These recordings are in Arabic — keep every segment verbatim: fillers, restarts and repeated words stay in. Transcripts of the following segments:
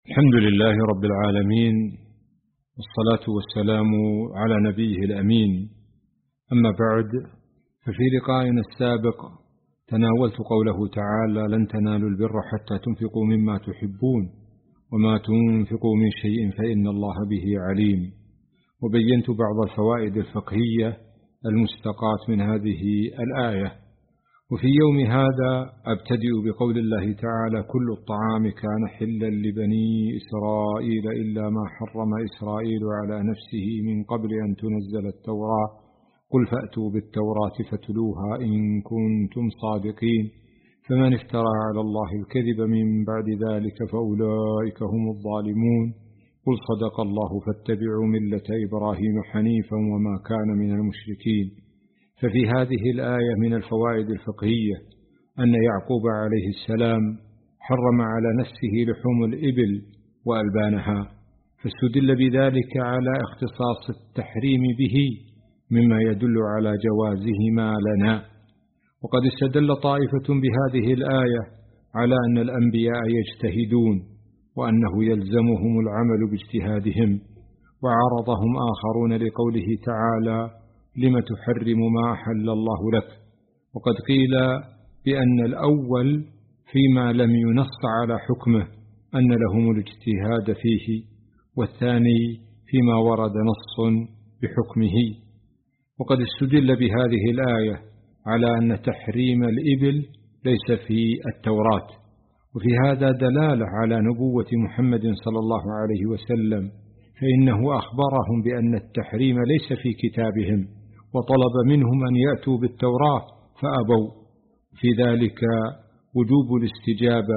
الحمد لله رب العالمين، والصلاة والسلام على نبيه الأمين. أما بعد، ففي لقائنا السابق تناولت قوله تعالى: لن تنالوا البر حتى تنفقوا مما تحبون وما تنفقوا من شيء فإن الله به عليم. وبينت بعض الفوائد الفقهية المستقاة من هذه الآية. وفي يوم هذا أبتدئ بقول الله تعالى: كل الطعام كان حلا لبني إسرائيل إلا ما حرم إسرائيل على نفسه من قبل أن تنزل التوراة قل فأتوا بالتوراة فاتلوها إن كنتم صادقين فمن افترى على الله الكذب من بعد ذلك فأولئك هم الظالمون قل صدق الله فاتبعوا ملة إبراهيم حنيفا وما كان من المشركين. ففي هذه الآية من الفوائد الفقهية أن يعقوب عليه السلام حرم على نفسه لحوم الإبل وألبانها، فاستدل بذلك على اختصاص التحريم به مما يدل على جوازهما لنا. وقد استدل طائفة بهذه الآية على أن الأنبياء يجتهدون وأنه يلزمهم العمل باجتهادهم، وعرضهم آخرون لقوله تعالى: لم تحرم ما أحل الله لك. وقد قيل بأن الأول فيما لم ينص على حكمه أن لهم الاجتهاد فيه، والثاني فيما ورد نص بحكمه. وقد استدل بهذه الآية على أن تحريم الإبل ليس في التوراة، وفي هذا دلالة على نبوة محمد صلى الله عليه وسلم، فإنه أخبرهم بأن التحريم ليس في كتابهم، وطلب منهم أن يأتوا بالتوراة فأبوا. في ذلك وجوب الاستجابة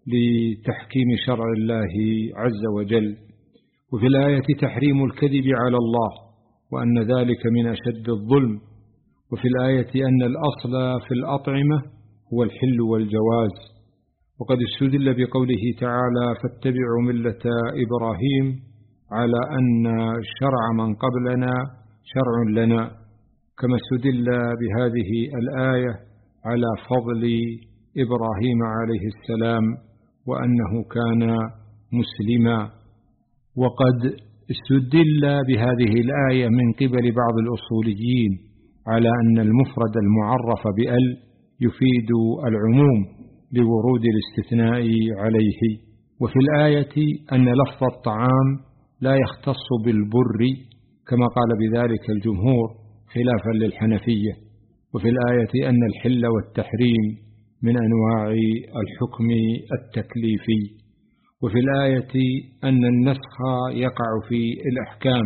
لتحكيم شرع الله عز وجل. وفي الآية تحريم الكذب على الله، وأن ذلك من أشد الظلم. وفي الآية أن الأصل في الأطعمة هو الحل والجواز. وقد استدل بقوله تعالى: فاتبعوا ملة إبراهيم على أن شرع من قبلنا شرع لنا، كما استدل بهذه الآية على فضل إبراهيم عليه السلام وأنه كان مسلما. وقد استدل بهذه الآية من قبل بعض الأصوليين على أن المفرد المعرف بأل يفيد العموم لورود الاستثناء عليه. وفي الآية أن لفظ الطعام لا يختص بالبر كما قال بذلك الجمهور خلافا للحنفية. وفي الآية أن الحل والتحريم من أنواع الحكم التكليفي. وفي الآية أن النسخ يقع في الأحكام،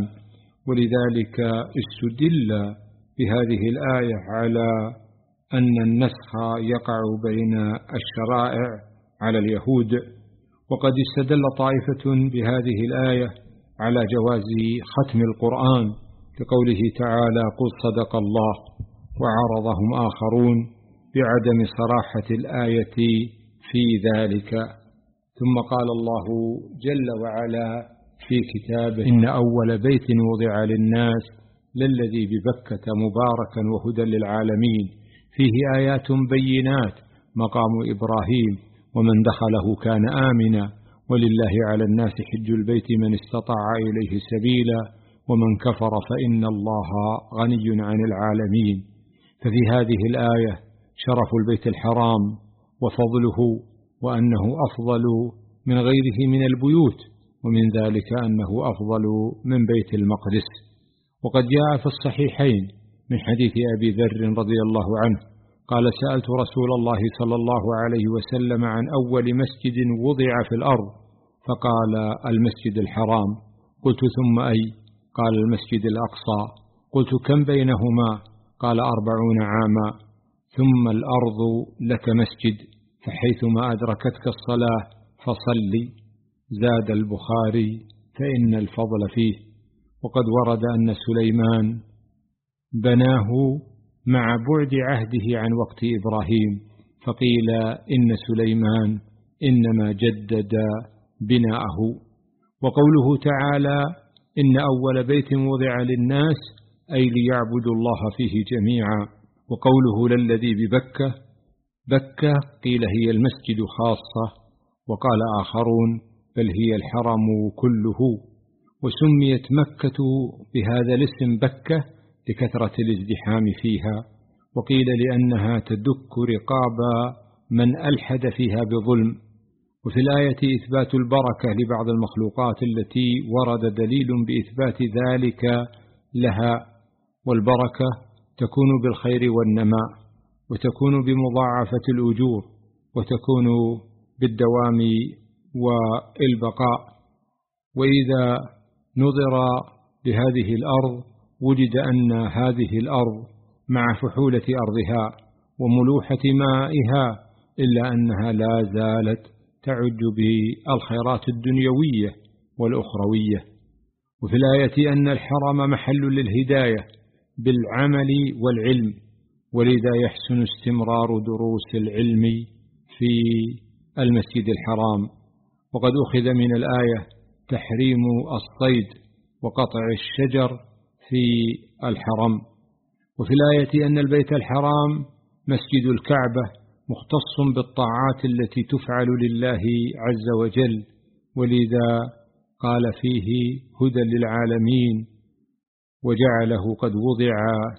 ولذلك استدل بهذه الآية على أن النسخ يقع بين الشرائع على اليهود. وقد استدل طائفة بهذه الآية على جواز ختم القرآن لقوله تعالى: قل صدق الله، وعرضهم آخرون بعدم صراحة الآية في ذلك. ثم قال الله جل وعلا في كتابه: إن أول بيت وضع للناس للذي ببكة مباركا وهدى للعالمين فيه آيات بينات مقام إبراهيم ومن دخله كان آمنا ولله على الناس حج البيت من استطاع إليه سبيلا ومن كفر فإن الله غني عن العالمين. ففي هذه الآية شرف البيت الحرام وفضله، وأنه أفضل من غيره من البيوت، ومن ذلك أنه أفضل من بيت المقدس. وقد جاء في الصحيحين من حديث أبي ذر رضي الله عنه قال: سألت رسول الله صلى الله عليه وسلم عن أول مسجد وضع في الأرض، فقال: المسجد الحرام. قلت: ثم أي؟ قال: المسجد الأقصى. قلت: كم بينهما؟ قال: أربعون عاما. ثم الأرض لك مسجد، فحيثما أدركتك الصلاة فصلي. زاد البخاري: فإن الفضل فيه. وقد ورد أن سليمان بناه مع بعد عهده عن وقت إبراهيم، فقيل إن سليمان إنما جدد بناءه. وقوله تعالى: إن أول بيت وضع للناس أي ليعبدوا الله فيه جميعا. وقوله للذي ببكة، بكة قيل هي المسجد خاصة، وقال آخرون بل هي الحرم كله. وسميت مكة بهذا الاسم بكة لكثرة الازدحام فيها، وقيل لأنها تدك رقاب من ألحد فيها بظلم. وفي الآية إثبات البركة لبعض المخلوقات التي ورد دليل بإثبات ذلك لها، والبركة تكون بالخير والنماء، وتكون بمضاعفة الأجور، وتكون بالدوام والبقاء. وإذا نظر لهذه الأرض وجد أن هذه الأرض مع فحولة أرضها وملوحة مائها إلا أنها لا زالت تعج بالخيرات الدنيوية والأخروية. وفي الآية أن الحرم محل للهداية بالعمل والعلم، ولذا يحسن استمرار دروس العلم في المسجد الحرام. وقد أخذ من الآية تحريم الصيد وقطع الشجر في الحرم. وفي الآية أن البيت الحرام مسجد الكعبة مختص بالطاعات التي تفعل لله عز وجل، ولذا قال فيه هدى للعالمين وجعله قد وضع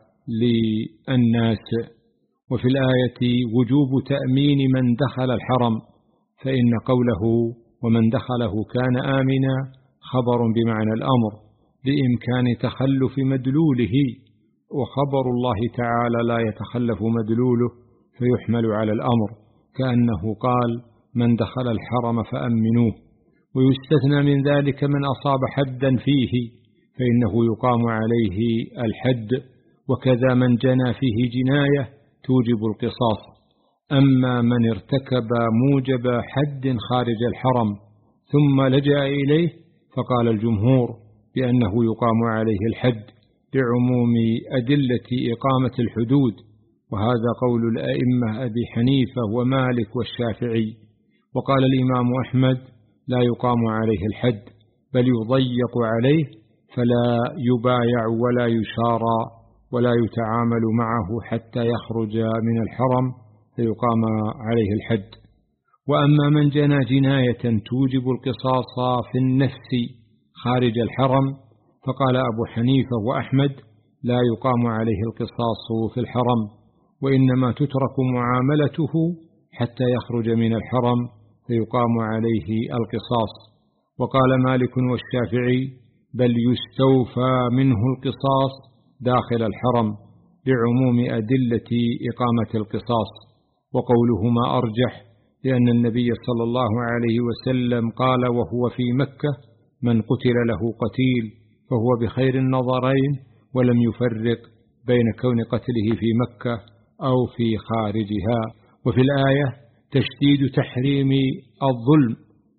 للناس. وفي الآية وجوب تأمين من دخل الحرم، فإن قوله ومن دخله كان آمنا خبر بمعنى الأمر لإمكان تخلف مدلوله، وخبر الله تعالى لا يتخلف مدلوله فيحمل على الأمر، كأنه قال من دخل الحرم فأمنوه. ويستثنى من ذلك من أصاب حدا فيه فإنه يقام عليه الحد، وكذا من جنى فيه جناية توجب القصاص. أما من ارتكب موجب حد خارج الحرم ثم لجأ إليه فقال الجمهور بأنه يقام عليه الحد لعموم أدلة إقامة الحدود، وهذا قول الأئمة أبي حنيفة ومالك والشافعي. وقال الإمام أحمد لا يقام عليه الحد بل يضيق عليه، فلا يبايع ولا يشارى ولا يتعامل معه حتى يخرج من الحرم فيقام عليه الحد. وأما من جنى جناية توجب القصاص في النفس خارج الحرم فقال أبو حنيفة وأحمد لا يقام عليه القصاص في الحرم، وإنما تترك معاملته حتى يخرج من الحرم فيقام عليه القصاص. وقال مالك والشافعي بل يستوفى منه القصاص داخل الحرم لعموم أدلة إقامة القصاص. وقولهما أرجح لأن النبي صلى الله عليه وسلم قال وهو في مكة من قتل له قتيل فهو بخير النظرين، ولم يفرق بين كون قتله في مكة أو في خارجها. وفي الآية تشديد تحريم الظلم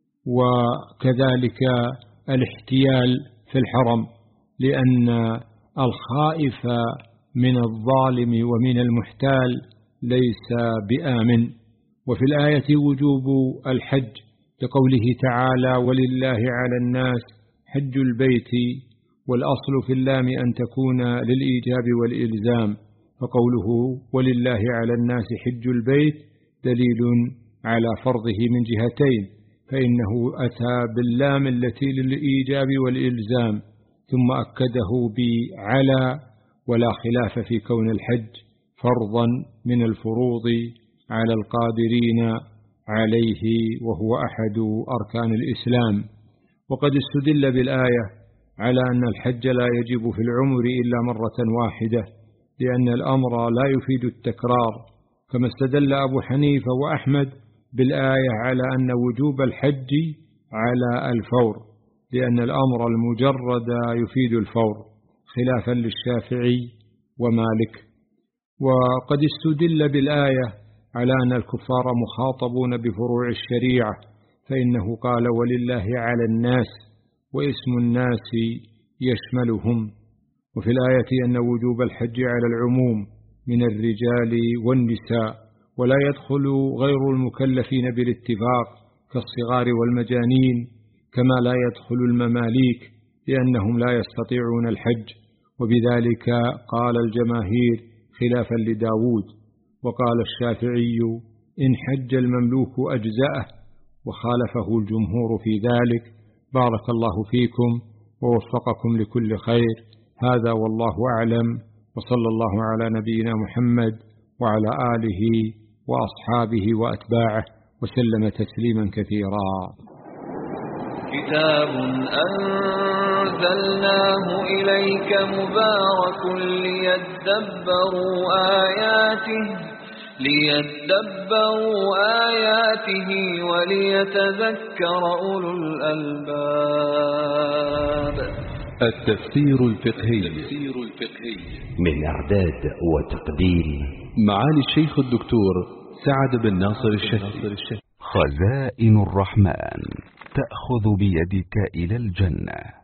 وكذلك الاحتيال في الحرم، لأن الخائف من الظالم ومن المحتال ليس بآمن. وفي الآية وجوب الحج لقوله تعالى ولله على الناس حج البيت، والأصل في اللام أن تكون للإيجاب والإلزام، فقوله ولله على الناس حج البيت دليل على فرضه من جهتين، فإنه أتى باللام التي للإيجاب والإلزام ثم أكده بعلى، ولا خلاف في كون الحج فرضا من الفروض على القادرين عليه، وهو أحد أركان الإسلام. وقد استدل بالآية على أن الحج لا يجب في العمر إلا مرة واحدة، لأن الأمر لا يفيد التكرار، كما استدل أبو حنيفة وأحمد بالآية على أن وجوب الحج على الفور، لأن الأمر المجرد يفيد الفور خلافا للشافعي ومالك. وقد استدل بالآية على أن الكفار مخاطبون بفروع الشريعة، فإنه قال ولله على الناس، واسم الناس يشملهم. وفي الآية أن وجوب الحج على العموم من الرجال والنساء، ولا يدخل غير المكلفين بالاتفاق كالصغار والمجانين، كما لا يدخل المماليك لأنهم لا يستطيعون الحج، وبذلك قال الجماهير خلافا لداود. وقال الشافعي إن حج المملوك أجزأه، وخالفه الجمهور في ذلك. بارك الله فيكم ووفقكم لكل خير. هذا والله أعلم، وصلى الله على نبينا محمد وعلى آله وأصحابه وأتباعه وسلم تسليما كثيرا. كتاب أنزلناه إليك مبارك ليدبروا آياته ليدبروا آياته وليتذكر أولو الألباب. التفسير الفقهي من إعداد وتقديم معالي الشيخ الدكتور سعد بن ناصر الشهري. خزائن الرحمن تأخذ بيدك إلى الجنة.